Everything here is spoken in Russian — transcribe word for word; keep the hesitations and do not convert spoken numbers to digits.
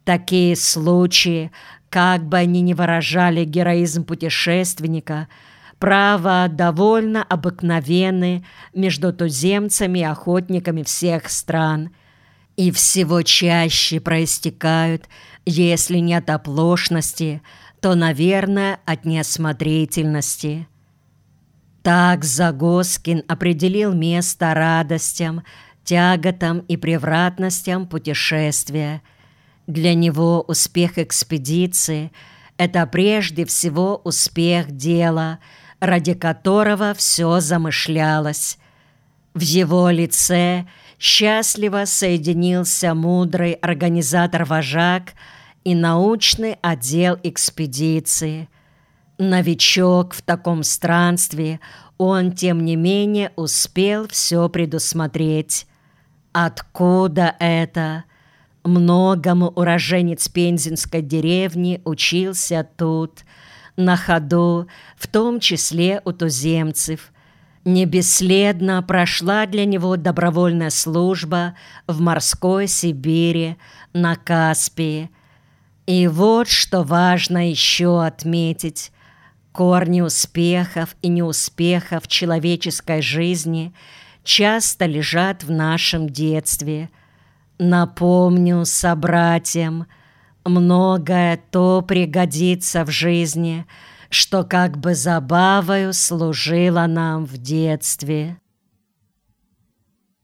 Такие случаи, как бы они ни выражали героизм путешественника, право довольно обыкновенны между туземцами и охотниками всех стран, и всего чаще проистекают, если не от оплошности, то, наверное, от неосмотрительности. Так Загоскин определил место радостям, тяготам и превратностям путешествия. Для него успех экспедиции – это прежде всего успех дела, ради которого все замышлялось. В его лице счастливо соединился мудрый организатор-вожак и научный отдел экспедиции. Новичок в таком странстве, он, тем не менее, успел все предусмотреть. Откуда это? Многому уроженец пензенской деревни учился тут, на ходу, в том числе у туземцев. Не бесследно прошла для него добровольная служба в морской Сибири, на Каспии. И вот что важно еще отметить. Корни успехов и неуспехов человеческой жизни часто лежат в нашем детстве. Напомню собратьям, многое то пригодится в жизни, что как бы забавою служило нам в детстве.